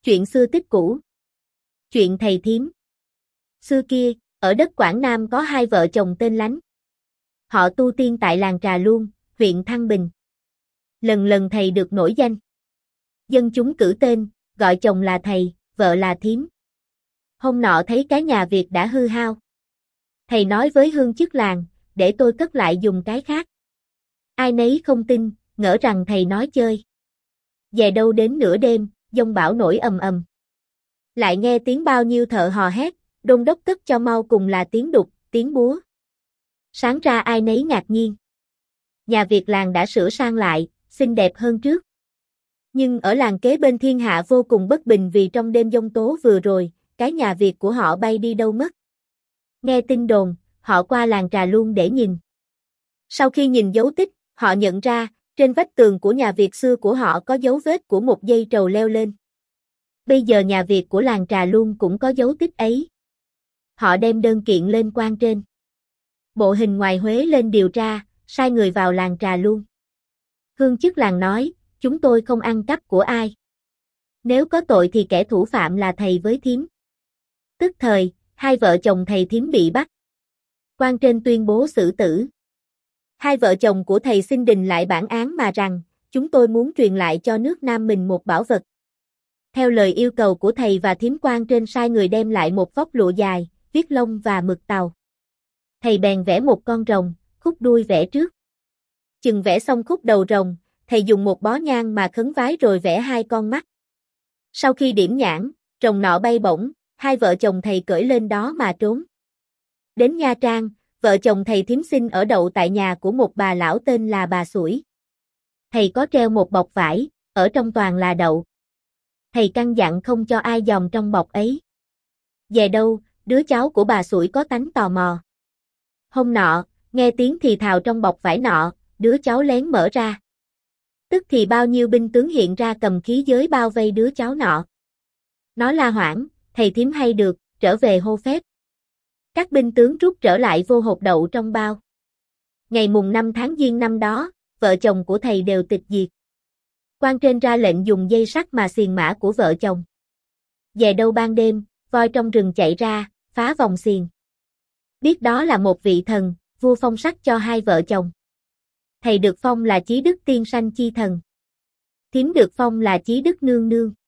Chuyện xưa tích cũ. Chuyện thầy thím. Xưa kia, ở đất Quảng Nam có hai vợ chồng tên Lánh. Họ tu tiên tại làng Trà Luông, huyện Thăng Bình. Lần lần thầy được nổi danh. Dân chúng cử tên, gọi chồng là thầy, vợ là thím. Hôm nọ thấy cái nhà Việt đã hư hao. Thầy nói với hương chức làng, để tôi cất lại dùng cái khác. Ai nấy không tin, ngỡ rằng thầy nói chơi. Về đâu đến nửa đêm, giông bão nổi ầm ầm. Lại nghe tiếng bao nhiêu thợ hò hét, đôn đốc cất cho mau cùng là tiếng đục, tiếng búa. Sáng ra ai nấy ngạc nhiên. Nhà Việt làng đã sửa sang lại, xinh đẹp hơn trước. Nhưng ở làng kế bên thiên hạ vô cùng bất bình vì trong đêm giông tố vừa rồi, cái nhà Việt của họ bay đi đâu mất. Nghe tin đồn, họ qua làng Trà Luông để nhìn. Sau khi nhìn dấu tích, họ nhận ra, trên vách tường của nhà Việt xưa của họ có dấu vết của một dây trầu leo lên. Bây giờ nhà Việt của làng Trà Luông cũng có dấu tích ấy. Họ đem đơn kiện lên quan trên. Bộ hình ngoài Huế lên điều tra, sai người vào làng Trà Luông. Hương chức làng nói, chúng tôi không ăn cắp của ai. Nếu có tội thì kẻ thủ phạm là thầy với thím. Tức thời, hai vợ chồng thầy thím bị bắt. Quan trên tuyên bố xử tử. Hai vợ chồng của thầy xin đình lại bản án mà rằng, chúng tôi muốn truyền lại cho nước Nam mình một bảo vật. Theo lời yêu cầu của thầy và thím, quan trên sai người đem lại một vóc lụa dài, viết lông và mực tàu. Thầy bèn vẽ một con rồng, khúc đuôi vẽ trước. Chừng vẽ xong khúc đầu rồng, thầy dùng một bó nhang mà khấn vái rồi vẽ hai con mắt. Sau khi điểm nhãn, rồng nọ bay bổng, hai vợ chồng thầy cưỡi lên đó mà trốn. Đến Nha Trang, vợ chồng thầy thím xin ở đậu tại nhà của một bà lão tên là bà Sủi. Thầy có treo một bọc vải, ở trong toàn là đậu. Thầy căn dặn không cho ai dòm trong bọc ấy. Về đâu, đứa cháu của bà Sủi có tánh tò mò. Hôm nọ, nghe tiếng thì thào trong bọc vải nọ, đứa cháu lén mở ra. Tức thì bao nhiêu binh tướng hiện ra cầm khí giới bao vây đứa cháu nọ. Nó la hoảng, thầy thím hay được, trở về hô phép. Các binh tướng rút trở lại vô hộp đậu trong bao. Ngày mùng 5 tháng Giêng năm đó, vợ chồng của thầy đều tịch diệt. Quan trên ra lệnh dùng dây sắt mà xiềng mã của vợ chồng. Về đâu ban đêm, voi trong rừng chạy ra, phá vòng xiềng. Biết đó là một vị thần, vua phong sắc cho hai vợ chồng. Thầy được phong là Chí Đức Tiên Sanh Chi Thần. Thím được phong là Chí Đức Nương Nương.